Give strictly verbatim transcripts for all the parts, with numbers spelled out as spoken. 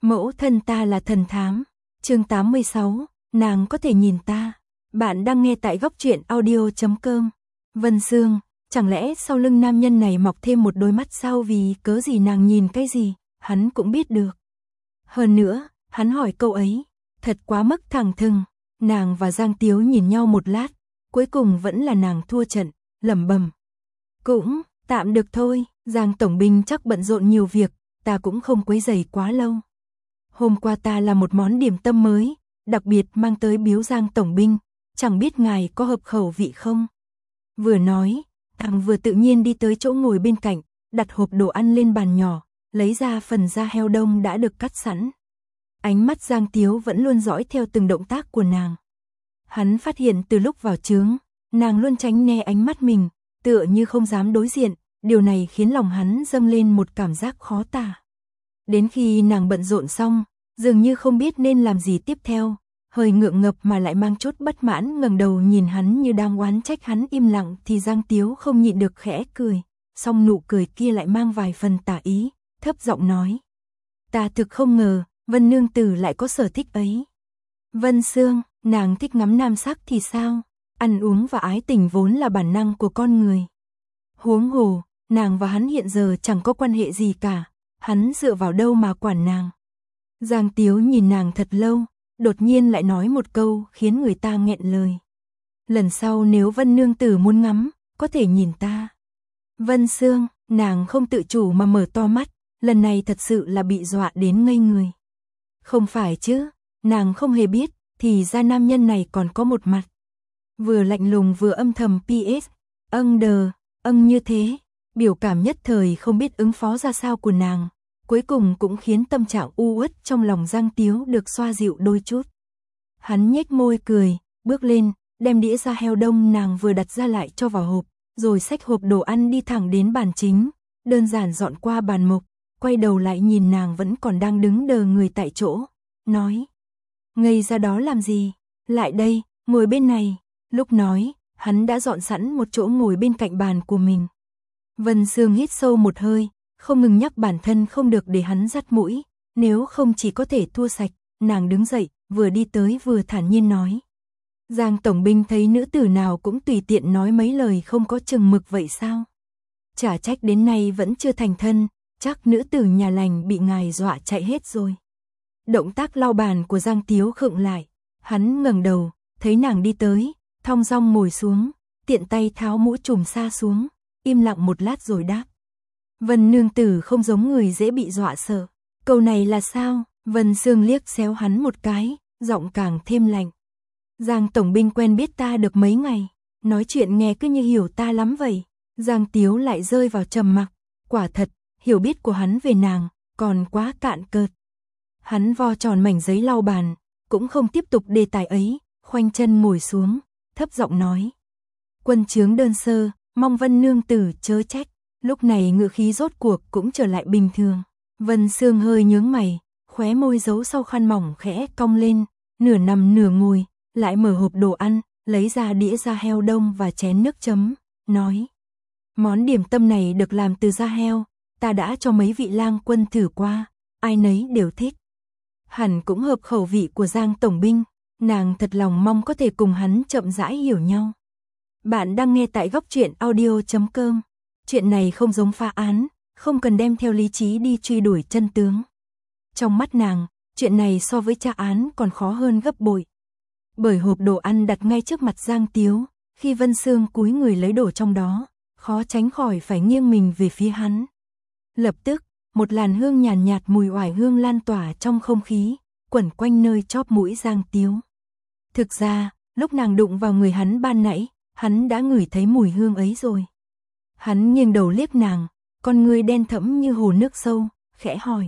Mẫu thân ta là thần thám. Chương tám mươi sáu, nàng có thể nhìn ta. Bạn đang nghe tại góc truyện audio chấm com. Vân Sương, chẳng lẽ sau lưng nam nhân này mọc thêm một đôi mắt sao, vì cớ gì nàng nhìn cái gì, hắn cũng biết được. Hơn nữa, hắn hỏi câu ấy, thật quá mức thẳng thừng. Nàng và Giang Tiếu nhìn nhau một lát, cuối cùng vẫn là nàng thua trận, lẩm bẩm. Cũng, tạm được thôi, Giang Tổng Binh chắc bận rộn nhiều việc, ta cũng không quấy rầy quá lâu. Hôm qua ta làm một món điểm tâm mới, đặc biệt mang tới biếu Giang Tổng Binh, chẳng biết ngài có hợp khẩu vị không? Vừa nói, nàng vừa tự nhiên đi tới chỗ ngồi bên cạnh, đặt hộp đồ ăn lên bàn nhỏ, lấy ra phần da heo đông đã được cắt sẵn. Ánh mắt Giang Tiếu vẫn luôn dõi theo từng động tác của nàng. Hắn phát hiện từ lúc vào trướng, nàng luôn tránh né ánh mắt mình, tựa như không dám đối diện, điều này khiến lòng hắn dâng lên một cảm giác khó tả. Đến khi nàng bận rộn xong, dường như không biết nên làm gì tiếp theo, hơi ngượng ngập mà lại mang chút bất mãn ngẩng đầu nhìn hắn như đang oán trách hắn im lặng, thì Giang Tiếu không nhịn được khẽ cười, song nụ cười kia lại mang vài phần tà ý, thấp giọng nói. Ta thực không ngờ, Vân nương tử lại có sở thích ấy. Vân Sương, nàng thích ngắm nam sắc thì sao? Ăn uống và ái tình vốn là bản năng của con người. Huống hồ, nàng và hắn hiện giờ chẳng có quan hệ gì cả, hắn dựa vào đâu mà quản nàng. Giang Tiếu nhìn nàng thật lâu, đột nhiên lại nói một câu khiến người ta nghẹn lời. Lần sau nếu Vân nương tử muốn ngắm, có thể nhìn ta. Vân Sương, nàng không tự chủ mà mở to mắt, lần này thật sự là bị dọa đến ngây người. Không phải chứ, nàng không hề biết, thì ra nam nhân này còn có một mặt. Vừa lạnh lùng vừa âm thầm pê ét, âng đờ, âng như thế, biểu cảm nhất thời không biết ứng phó ra sao của nàng, cuối cùng cũng khiến tâm trạng u uất trong lòng Giang Tiếu được xoa dịu đôi chút. Hắn nhếch môi cười, bước lên, đem đĩa da heo đông nàng vừa đặt ra lại cho vào hộp, rồi xách hộp đồ ăn đi thẳng đến bàn chính, đơn giản dọn qua bàn mộc, quay đầu lại nhìn nàng vẫn còn đang đứng đờ người tại chỗ, nói. Ngây ra đó làm gì, lại đây, ngồi bên này. Lúc nói, hắn đã dọn sẵn một chỗ ngồi bên cạnh bàn của mình. Vân Sương hít sâu một hơi, không ngừng nhắc bản thân không được để hắn dắt mũi, nếu không chỉ có thể thua sạch. Nàng đứng dậy, vừa đi tới vừa thản nhiên nói. Giang Tổng Binh thấy nữ tử nào cũng tùy tiện nói mấy lời không có chừng mực vậy sao? Chả trách đến nay vẫn chưa thành thân, chắc nữ tử nhà lành bị ngài dọa chạy hết rồi. Động tác lau bàn của Giang Tiếu khựng lại, hắn ngẩng đầu, thấy nàng đi tới, thong dong ngồi xuống, tiện tay tháo mũ trùm sa xuống, im lặng một lát rồi đáp. Vân nương tử không giống người dễ bị dọa sợ. Câu này là sao? Vân Sương liếc xéo hắn một cái, giọng càng thêm lạnh. Giang Tổng Binh quen biết ta được mấy ngày, nói chuyện nghe cứ như hiểu ta lắm vậy. Giang Tiếu lại rơi vào trầm mặc, quả thật, hiểu biết của hắn về nàng, còn quá cạn cợt. Hắn vo tròn mảnh giấy lau bàn, cũng không tiếp tục đề tài ấy, khoanh chân ngồi xuống, thấp giọng nói. Quân chướng đơn sơ, mong Vân nương tử chớ trách. Lúc này ngữ khí rốt cuộc cũng trở lại bình thường. Vân Sương hơi nhướng mày, khóe môi giấu sau khăn mỏng khẽ cong lên, nửa nằm nửa ngồi, lại mở hộp đồ ăn, lấy ra đĩa da heo đông và chén nước chấm, nói. Món điểm tâm này được làm từ da heo, ta đã cho mấy vị lang quân thử qua, ai nấy đều thích. Hẳn cũng hợp khẩu vị của Giang Tổng Binh, nàng thật lòng mong có thể cùng hắn chậm rãi hiểu nhau. Bạn đang nghe tại góc truyện audio chấm com. Chuyện này không giống phá án, không cần đem theo lý trí đi truy đuổi chân tướng. Trong mắt nàng, chuyện này so với tra án còn khó hơn gấp bội. Bởi hộp đồ ăn đặt ngay trước mặt Giang Tiếu, khi Vân Sương cúi người lấy đồ trong đó, khó tránh khỏi phải nghiêng mình về phía hắn. Lập tức, một làn hương nhàn nhạt, nhạt mùi oải hương lan tỏa trong không khí, quẩn quanh nơi chóp mũi Giang Tiếu. Thực ra, lúc nàng đụng vào người hắn ban nãy, hắn đã ngửi thấy mùi hương ấy rồi. Hắn nghiêng đầu liếc nàng, con ngươi đen thẫm như hồ nước sâu, khẽ hỏi.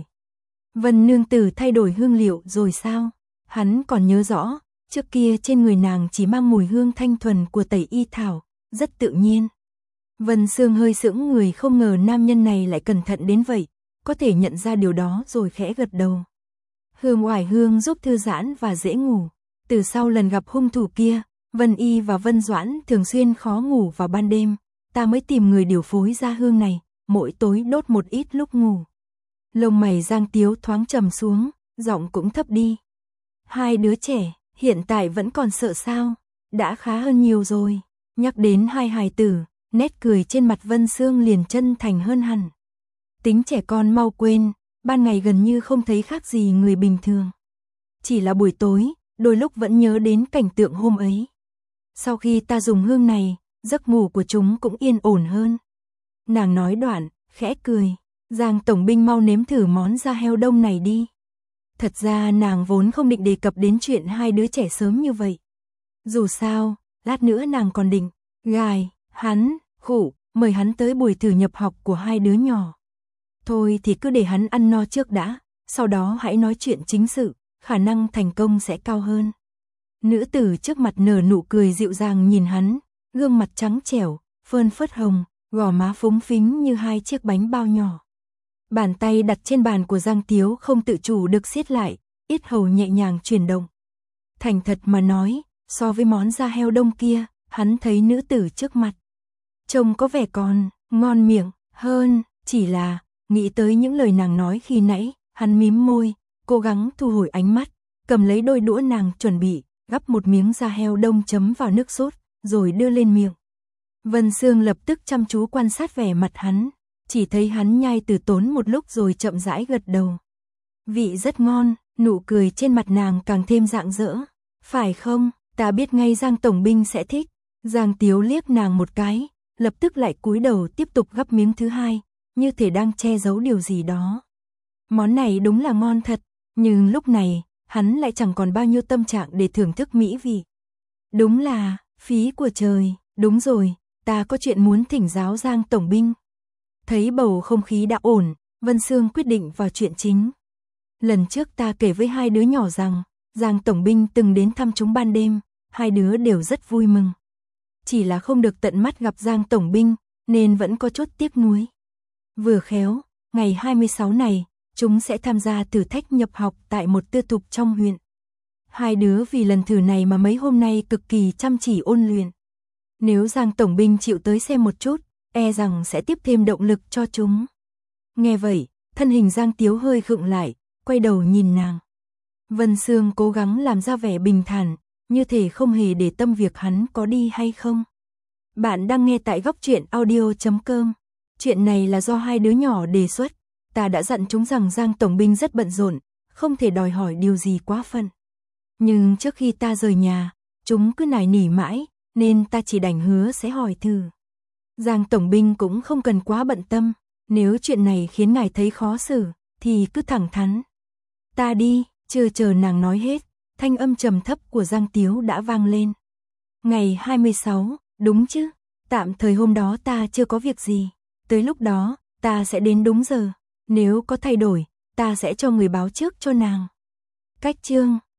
Vân nương tử thay đổi hương liệu rồi sao? Hắn còn nhớ rõ, trước kia trên người nàng chỉ mang mùi hương thanh thuần của tẩy y thảo, rất tự nhiên. Vân Sương hơi sững người, không ngờ nam nhân này lại cẩn thận đến vậy, có thể nhận ra điều đó rồi khẽ gật đầu. Hương oải hương giúp thư giãn và dễ ngủ. Từ sau lần gặp hung thủ kia, Vân Y và Vân Doãn thường xuyên khó ngủ vào ban đêm, ta mới tìm người điều phối ra hương này, mỗi tối đốt một ít lúc ngủ. Lông mày Giang Tiếu thoáng trầm xuống, giọng cũng thấp đi. Hai đứa trẻ, hiện tại vẫn còn sợ sao? Đã khá hơn nhiều rồi. Nhắc đến hai hài tử, nét cười trên mặt Vân Sương liền chân thành hơn hẳn. Tính trẻ con mau quên, ban ngày gần như không thấy khác gì người bình thường. Chỉ là buổi tối, đôi lúc vẫn nhớ đến cảnh tượng hôm ấy. Sau khi ta dùng hương này, giấc ngủ của chúng cũng yên ổn hơn. Nàng nói đoạn, khẽ cười. Giang tổng binh mau nếm thử món da heo đông này đi. Thật ra nàng vốn không định đề cập đến chuyện hai đứa trẻ sớm như vậy. Dù sao, lát nữa nàng còn định gài hắn, khủ, mời hắn tới buổi thử nhập học của hai đứa nhỏ. Thôi thì cứ để hắn ăn no trước đã, sau đó hãy nói chuyện chính sự, khả năng thành công sẽ cao hơn. Nữ tử trước mặt nở nụ cười dịu dàng nhìn hắn, gương mặt trắng trẻo, phơn phớt hồng, gò má phúng phính như hai chiếc bánh bao nhỏ. Bàn tay đặt trên bàn của Giang Tiếu không tự chủ được siết lại, yết hầu nhẹ nhàng chuyển động. Thành thật mà nói, so với món da heo đông kia, hắn thấy nữ tử trước mặt trông có vẻ còn ngon miệng hơn, chỉ là nghĩ tới những lời nàng nói khi nãy, hắn mím môi, cố gắng thu hồi ánh mắt, cầm lấy đôi đũa nàng chuẩn bị, gắp một miếng da heo đông chấm vào nước sốt, rồi đưa lên miệng. Vân Sương lập tức chăm chú quan sát vẻ mặt hắn, chỉ thấy hắn nhai từ tốn một lúc rồi chậm rãi gật đầu. Vị rất ngon, nụ cười trên mặt nàng càng thêm rạng rỡ. Phải không, ta biết ngay Giang tổng binh sẽ thích. Giang Tiếu liếc nàng một cái, lập tức lại cúi đầu tiếp tục gắp miếng thứ hai, như thể đang che giấu điều gì đó. Món này đúng là ngon thật, nhưng lúc này, hắn lại chẳng còn bao nhiêu tâm trạng để thưởng thức mỹ vị. Đúng là, phí của trời, đúng rồi, ta có chuyện muốn thỉnh giáo Giang tổng binh. Thấy bầu không khí đã ổn, Vân Sương quyết định vào chuyện chính. Lần trước ta kể với hai đứa nhỏ rằng, Giang tổng binh từng đến thăm chúng ban đêm, hai đứa đều rất vui mừng. Chỉ là không được tận mắt gặp Giang tổng binh, nên vẫn có chút tiếc nuối. Vừa khéo, ngày hai mươi sáu này, chúng sẽ tham gia thử thách nhập học tại một tư thục trong huyện. Hai đứa vì lần thử này mà mấy hôm nay cực kỳ chăm chỉ ôn luyện. Nếu Giang tổng binh chịu tới xem một chút, e rằng sẽ tiếp thêm động lực cho chúng. Nghe vậy, thân hình Giang Tiếu hơi khựng lại, quay đầu nhìn nàng. Vân Sương cố gắng làm ra vẻ bình thản, như thể không hề để tâm việc hắn có đi hay không. Bạn đang nghe tại góc truyện audio chấm com. Chuyện này là do hai đứa nhỏ đề xuất. Ta đã dặn chúng rằng Giang tổng binh rất bận rộn, không thể đòi hỏi điều gì quá phận. Nhưng trước khi ta rời nhà, chúng cứ nài nỉ mãi, nên ta chỉ đành hứa sẽ hỏi thử. Giang tổng binh cũng không cần quá bận tâm, nếu chuyện này khiến ngài thấy khó xử, thì cứ thẳng thắn. Ta đi, chưa chờ nàng nói hết, thanh âm trầm thấp của Giang Tiếu đã vang lên. Ngày hai mươi sáu, đúng chứ? Tạm thời hôm đó ta chưa có việc gì, tới lúc đó, ta sẽ đến đúng giờ, nếu có thay đổi, ta sẽ cho người báo trước cho nàng. Cách chương